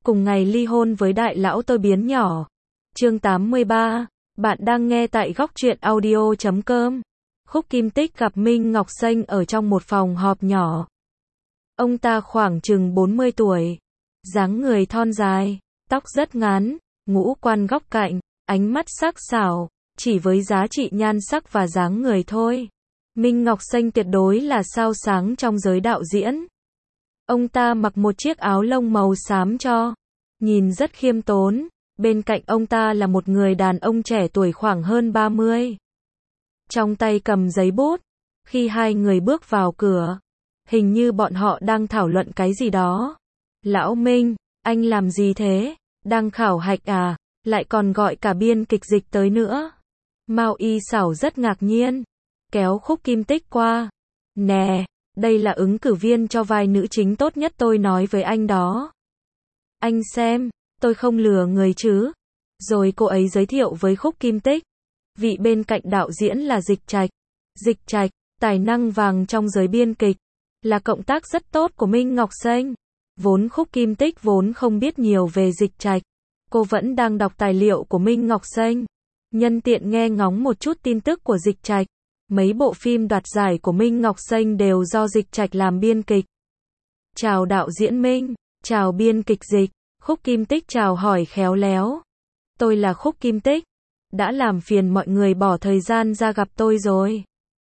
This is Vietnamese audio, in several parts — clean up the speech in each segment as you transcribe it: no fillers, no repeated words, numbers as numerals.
cùng ngày ly hôn với đại lão tôi biến nhỏ. Chương 83, bạn đang nghe tại góc truyện audio.com. Khúc Kim Tích gặp Minh Ngọc Xanh ở trong một phòng họp nhỏ. Ông ta khoảng chừng 40 tuổi, dáng người thon dài, tóc rất ngắn, ngũ quan góc cạnh, ánh mắt sắc sảo, chỉ với giá trị nhan sắc và dáng người thôi. Minh Ngọc Xanh tuyệt đối là sao sáng trong giới đạo diễn. Ông ta mặc một chiếc áo lông màu xám cho, nhìn rất khiêm tốn. Bên cạnh ông ta là một người đàn ông trẻ tuổi khoảng hơn 30. Trong tay cầm giấy bút. Khi hai người bước vào cửa, hình như bọn họ đang thảo luận cái gì đó. Lão Minh, anh làm gì thế? Đang khảo hạch à? Lại còn gọi cả biên kịch dịch tới nữa. Mao Y Xảo rất ngạc nhiên, kéo Khúc Kim Tích qua. Nè, đây là ứng cử viên cho vai nữ chính tốt nhất tôi nói với anh đó. Anh xem, tôi không lừa người chứ. Rồi cô ấy giới thiệu với Khúc Kim Tích. Vị bên cạnh đạo diễn là Dịch Trạch. Dịch Trạch, tài năng vàng trong giới biên kịch, là cộng tác rất tốt của Minh Ngọc Xanh. Vốn Khúc Kim Tích vốn không biết nhiều về Dịch Trạch. Cô vẫn đang đọc tài liệu của Minh Ngọc Xanh. Nhân tiện nghe ngóng một chút tin tức của Dịch Trạch. Mấy bộ phim đoạt giải của Minh Ngọc Xanh đều do Dịch Trạch làm biên kịch. Chào đạo diễn Minh, chào biên kịch Dịch. Khúc Kim Tích chào hỏi khéo léo. Tôi là Khúc Kim Tích. Đã làm phiền mọi người bỏ thời gian ra gặp tôi rồi.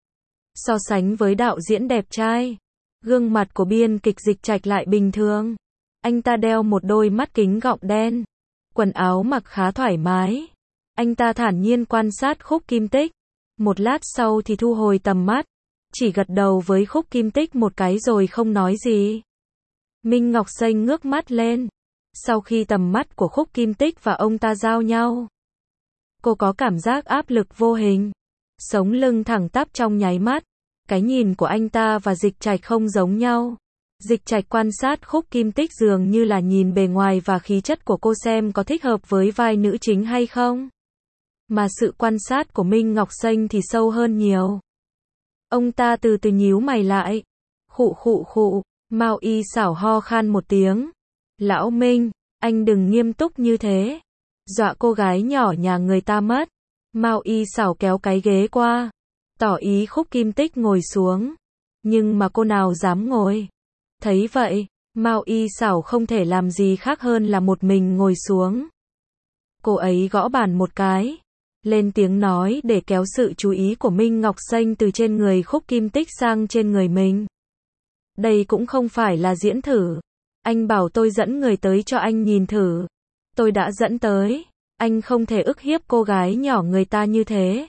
So sánh với đạo diễn đẹp trai, gương mặt của biên kịch Dịch Trạch lại bình thường. Anh ta đeo một đôi mắt kính gọng đen. Quần áo mặc khá thoải mái. Anh ta thản nhiên quan sát Khúc Kim Tích. Một lát sau thì thu hồi tầm mắt. Chỉ gật đầu với Khúc Kim Tích một cái rồi không nói gì. Minh Ngọc Xanh ngước mắt lên. Sau khi tầm mắt của Khúc Kim Tích và ông ta giao nhau, cô có cảm giác áp lực vô hình. Sống lưng thẳng tắp trong nháy mắt. Cái nhìn của anh ta và Dịch Trạch không giống nhau. Dịch Trạch quan sát Khúc Kim Tích dường như là nhìn bề ngoài và khí chất của cô xem có thích hợp với vai nữ chính hay không. Mà sự quan sát của Minh Ngọc Xanh thì sâu hơn nhiều. Ông ta từ từ nhíu mày lại. Khụ. Mao Y Xảo ho khan một tiếng. Lão Minh, anh đừng nghiêm túc như thế. Dọa cô gái nhỏ nhà người ta mất. Mao Y Xảo kéo cái ghế qua, tỏ ý Khúc Kim Tích ngồi xuống. Nhưng mà cô nào dám ngồi. Thấy vậy, Mao Y Xảo không thể làm gì khác hơn là một mình ngồi xuống. Cô ấy gõ bàn một cái, lên tiếng nói để kéo sự chú ý của Minh Ngọc Xanh từ trên người Khúc Kim Tích sang trên người mình. Đây cũng không phải là diễn thử. Anh bảo tôi dẫn người tới cho anh nhìn thử. Tôi đã dẫn tới. Anh không thể ức hiếp cô gái nhỏ người ta như thế.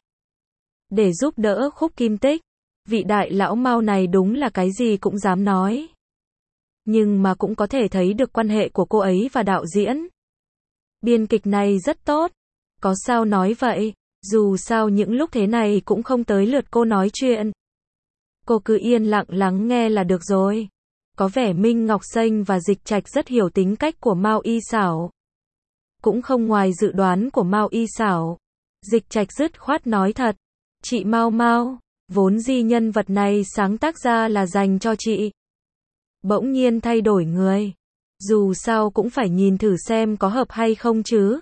Để giúp đỡ Khúc Kim Tích, vị đại lão Mao này đúng là cái gì cũng dám nói. Nhưng mà cũng có thể thấy được quan hệ của cô ấy và đạo diễn. Biên kịch này rất tốt. Có sao nói vậy, dù sao những lúc thế này cũng không tới lượt cô nói chuyện. Cô cứ yên lặng lắng nghe là được rồi. Có vẻ Minh Ngọc Xanh và Dịch Trạch rất hiểu tính cách của Mao Y Xảo. Cũng không ngoài dự đoán của Mao Y Xảo. Dịch Trạch dứt khoát nói thật. Chị Mao, vốn dĩ nhân vật này sáng tác ra là dành cho chị. Bỗng nhiên thay đổi người. Dù sao cũng phải nhìn thử xem có hợp hay không chứ.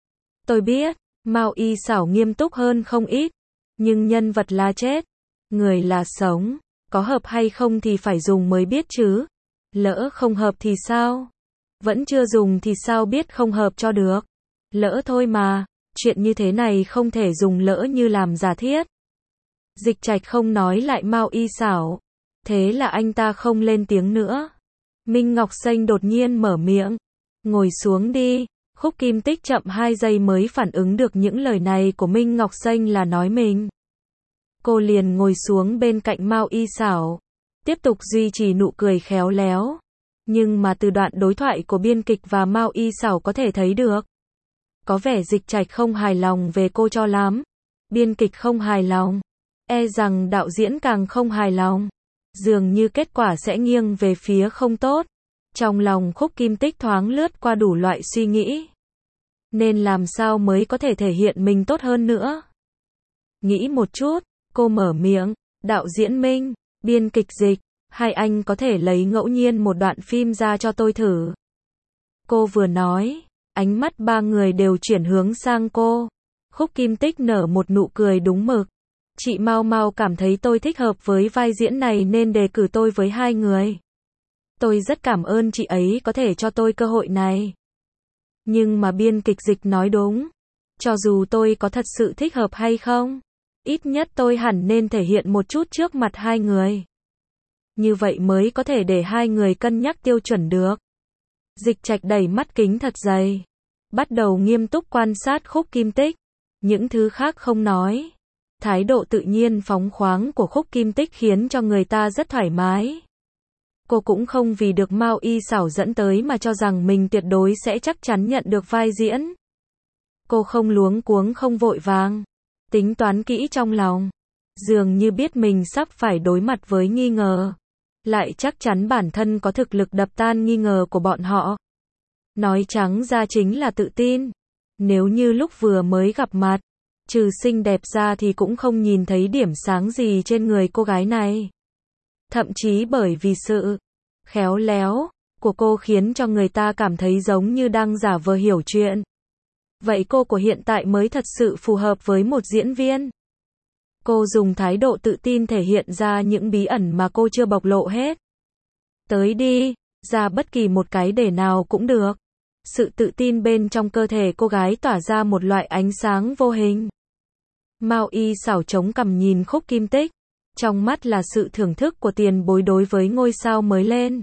Tôi biết, Mao Y Xảo nghiêm túc hơn không ít. Nhưng nhân vật là chết, người là sống. Có hợp hay không thì phải dùng mới biết chứ. Lỡ không hợp thì sao? Vẫn chưa dùng thì sao biết không hợp cho được. Lỡ thôi mà, chuyện như thế này không thể dùng lỡ như làm giả thiết. Dịch Trạch không nói lại Mao Y Xảo. Thế là anh ta không lên tiếng nữa. Minh Ngọc Xanh đột nhiên mở miệng. Ngồi xuống đi. Khúc Kim Tích chậm 2 giây mới phản ứng được những lời này của Minh Ngọc Xanh là nói mình. Cô liền ngồi xuống bên cạnh Mao Y Xảo. Tiếp tục duy trì nụ cười khéo léo. Nhưng mà từ đoạn đối thoại của biên kịch và Mao Y Xảo có thể thấy được. Có vẻ Dịch Trạch không hài lòng về cô cho lắm. Biên kịch không hài lòng. E rằng đạo diễn càng không hài lòng. Dường như kết quả sẽ nghiêng về phía không tốt. Trong lòng Khúc Kim Tích thoáng lướt qua đủ loại suy nghĩ. Nên làm sao mới có thể thể hiện mình tốt hơn nữa. Nghĩ một chút, cô mở miệng. Đạo diễn Minh, biên kịch Dịch, hai anh có thể lấy ngẫu nhiên một đoạn phim ra cho tôi thử. Cô vừa nói, ánh mắt ba người đều chuyển hướng sang cô. Khúc Kim Tích nở một nụ cười đúng mực. Chị Mao Mao cảm thấy tôi thích hợp với vai diễn này nên đề cử tôi với hai người. Tôi rất cảm ơn chị ấy có thể cho tôi cơ hội này. Nhưng mà biên kịch Dịch nói đúng. Cho dù tôi có thật sự thích hợp hay không, ít nhất tôi hẳn nên thể hiện một chút trước mặt hai người. Như vậy mới có thể để hai người cân nhắc tiêu chuẩn được. Dịch Trạch đẩy mắt kính thật dày. Bắt đầu nghiêm túc quan sát Khúc Kim Tích. Những thứ khác không nói. Thái độ tự nhiên phóng khoáng của Khúc Kim Tích khiến cho người ta rất thoải mái. Cô cũng không vì được Mao Y Sảo dẫn tới mà cho rằng mình tuyệt đối sẽ chắc chắn nhận được vai diễn. Cô không luống cuống không vội vàng. Tính toán kỹ trong lòng. Dường như biết mình sắp phải đối mặt với nghi ngờ. Lại chắc chắn bản thân có thực lực đập tan nghi ngờ của bọn họ. Nói trắng ra chính là tự tin. Nếu như lúc vừa mới gặp mặt, trừ xinh đẹp ra thì cũng không nhìn thấy điểm sáng gì trên người cô gái này. Thậm chí bởi vì sự khéo léo của cô khiến cho người ta cảm thấy giống như đang giả vờ hiểu chuyện. Vậy cô của hiện tại mới thật sự phù hợp với một diễn viên. Cô dùng thái độ tự tin thể hiện ra những bí ẩn mà cô chưa bộc lộ hết. Tới đi, ra bất kỳ một cái để nào cũng được. Sự tự tin bên trong cơ thể cô gái tỏa ra một loại ánh sáng vô hình. Mao Y Sảo chống cằm nhìn Khúc Kim Tích. Trong mắt là sự thưởng thức của tiền bối đối với ngôi sao mới lên.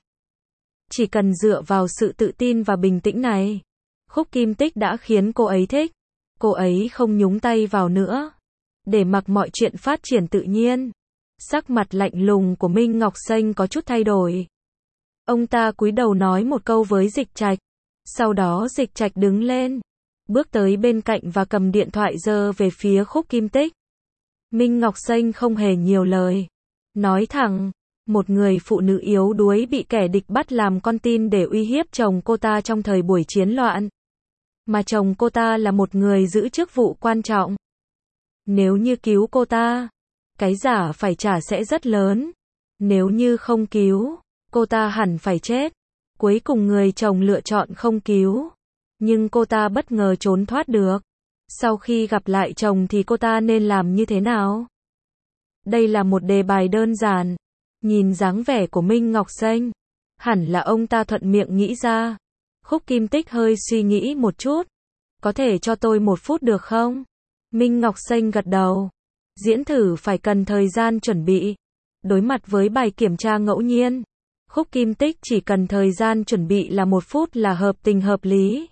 Chỉ cần dựa vào sự tự tin và bình tĩnh này, Khúc Kim Tích đã khiến cô ấy thích. Cô ấy không nhúng tay vào nữa. Để mặc mọi chuyện phát triển tự nhiên. Sắc mặt lạnh lùng của Minh Ngọc Xanh có chút thay đổi. Ông ta cúi đầu nói một câu với Dịch Trạch. Sau đó Dịch Trạch đứng lên, bước tới bên cạnh và cầm điện thoại giơ về phía Khúc Kim Tích. Minh Ngọc Xanh không hề nhiều lời. Nói thẳng, một người phụ nữ yếu đuối bị kẻ địch bắt làm con tin để uy hiếp chồng cô ta trong thời buổi chiến loạn. Mà chồng cô ta là một người giữ chức vụ quan trọng. Nếu như cứu cô ta, cái giá phải trả sẽ rất lớn. Nếu như không cứu, cô ta hẳn phải chết. Cuối cùng người chồng lựa chọn không cứu. Nhưng cô ta bất ngờ trốn thoát được. Sau khi gặp lại chồng thì cô ta nên làm như thế nào? Đây là một đề bài đơn giản. Nhìn dáng vẻ của Minh Ngọc Xanh, hẳn là ông ta thuận miệng nghĩ ra. Khúc Kim Tích hơi suy nghĩ một chút. Có thể cho tôi 1 phút được không? Minh Ngọc Xanh gật đầu. Diễn thử phải cần thời gian chuẩn bị. Đối mặt với bài kiểm tra ngẫu nhiên, Khúc Kim Tích chỉ cần thời gian chuẩn bị là 1 phút là hợp tình hợp lý.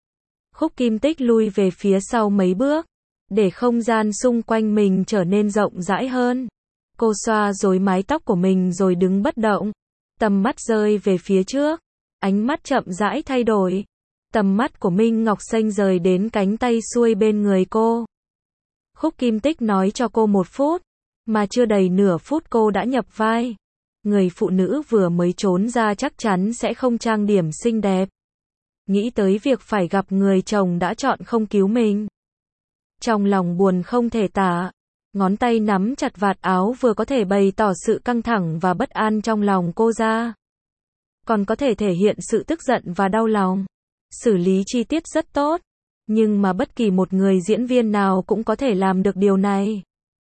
Khúc Kim Tích lui về phía sau mấy bước, để không gian xung quanh mình trở nên rộng rãi hơn. Cô xoa rối mái tóc của mình rồi đứng bất động. Tầm mắt rơi về phía trước. Ánh mắt chậm rãi thay đổi. Tầm mắt của Minh Ngọc Xanh rời đến cánh tay xuôi bên người cô. Khúc Kim Tích nói cho cô 1 phút. Mà chưa đầy nửa phút cô đã nhập vai. Người phụ nữ vừa mới trốn ra chắc chắn sẽ không trang điểm xinh đẹp. Nghĩ tới việc phải gặp người chồng đã chọn không cứu mình. Trong lòng buồn không thể tả. Ngón tay nắm chặt vạt áo vừa có thể bày tỏ sự căng thẳng và bất an trong lòng cô ra. Còn có thể thể hiện sự tức giận và đau lòng. Xử lý chi tiết rất tốt. Nhưng mà bất kỳ một người diễn viên nào cũng có thể làm được điều này.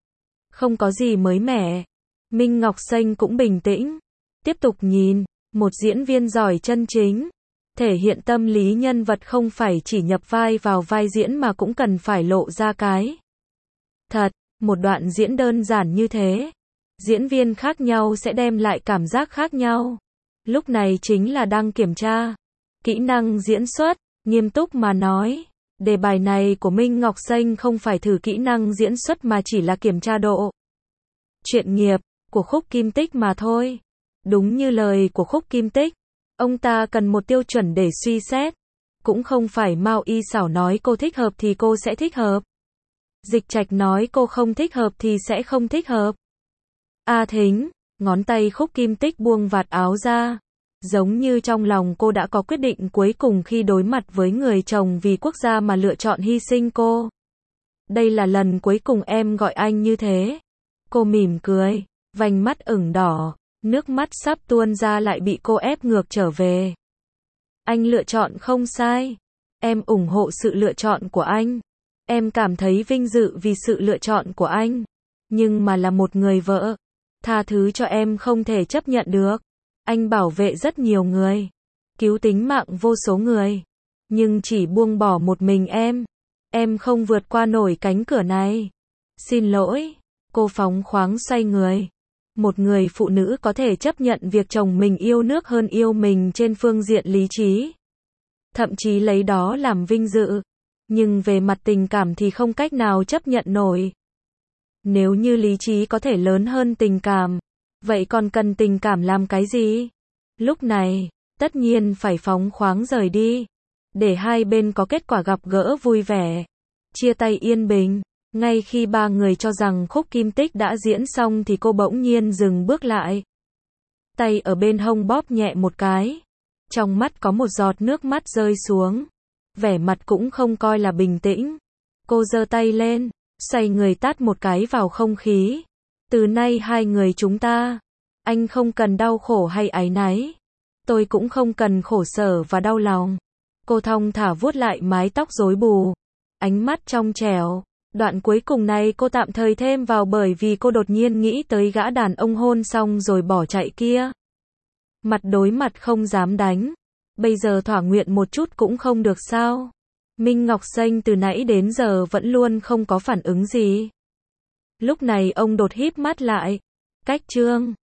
Không có gì mới mẻ. Minh Ngọc Xanh cũng bình tĩnh. Tiếp tục nhìn. Một diễn viên giỏi chân chính. Thể hiện tâm lý nhân vật không phải chỉ nhập vai vào vai diễn mà cũng cần phải lộ ra cái thật. Một đoạn diễn đơn giản như thế, diễn viên khác nhau sẽ đem lại cảm giác khác nhau. Lúc này chính là đang kiểm tra kỹ năng diễn xuất. Nghiêm túc mà nói, đề bài này của Minh Ngọc Xanh không phải thử kỹ năng diễn xuất mà chỉ là kiểm tra độ chuyên nghiệp của Khúc Kim Tích mà thôi. Đúng như lời của Khúc Kim Tích, ông ta cần một tiêu chuẩn để suy xét. Cũng không phải Mao Y Sảo nói cô thích hợp thì cô sẽ thích hợp. Dịch Trạch nói cô không thích hợp thì sẽ không thích hợp. A Thính, ngón tay Khúc Kim Tích buông vạt áo ra. Giống như trong lòng cô đã có quyết định cuối cùng khi đối mặt với người chồng vì quốc gia mà lựa chọn hy sinh cô. Đây là lần cuối cùng em gọi anh như thế. Cô mỉm cười, vành mắt ửng đỏ, nước mắt sắp tuôn ra lại bị cô ép ngược trở về. Anh lựa chọn không sai. Em ủng hộ sự lựa chọn của anh. Em cảm thấy vinh dự vì sự lựa chọn của anh. Nhưng mà là một người vợ, tha thứ cho em không thể chấp nhận được. Anh bảo vệ rất nhiều người, cứu tính mạng vô số người, nhưng chỉ buông bỏ một mình em. Em không vượt qua nổi cánh cửa này. Xin lỗi. Cô phóng khoáng xoay người. Một người phụ nữ có thể chấp nhận việc chồng mình yêu nước hơn yêu mình trên phương diện lý trí, thậm chí lấy đó làm vinh dự. Nhưng về mặt tình cảm thì không cách nào chấp nhận nổi. Nếu như lý trí có thể lớn hơn tình cảm, vậy còn cần tình cảm làm cái gì? Lúc này, tất nhiên phải phóng khoáng rời đi, để hai bên có kết quả gặp gỡ vui vẻ, chia tay yên bình. Ngay khi ba người cho rằng khúc kim tích đã diễn xong thì cô bỗng nhiên dừng bước lại. Tay ở bên hông bóp nhẹ một cái. Trong mắt có một giọt nước mắt rơi xuống. Vẻ mặt cũng không coi là bình tĩnh. Cô giơ tay lên, xoay người tát một cái vào không khí. Từ nay hai người chúng ta, anh không cần đau khổ hay áy náy. Tôi cũng không cần khổ sở và đau lòng. Cô thong thả vuốt lại mái tóc rối bù. Ánh mắt trong trẻo. Đoạn cuối cùng này cô tạm thời thêm vào bởi vì cô đột nhiên nghĩ tới gã đàn ông hôn xong rồi bỏ chạy kia. Mặt đối mặt không dám đánh. Bây giờ thỏa nguyện một chút cũng không được sao? Minh Ngọc Xanh từ nãy đến giờ vẫn luôn không có phản ứng gì. Lúc này ông đột híp mắt lại. Cách chương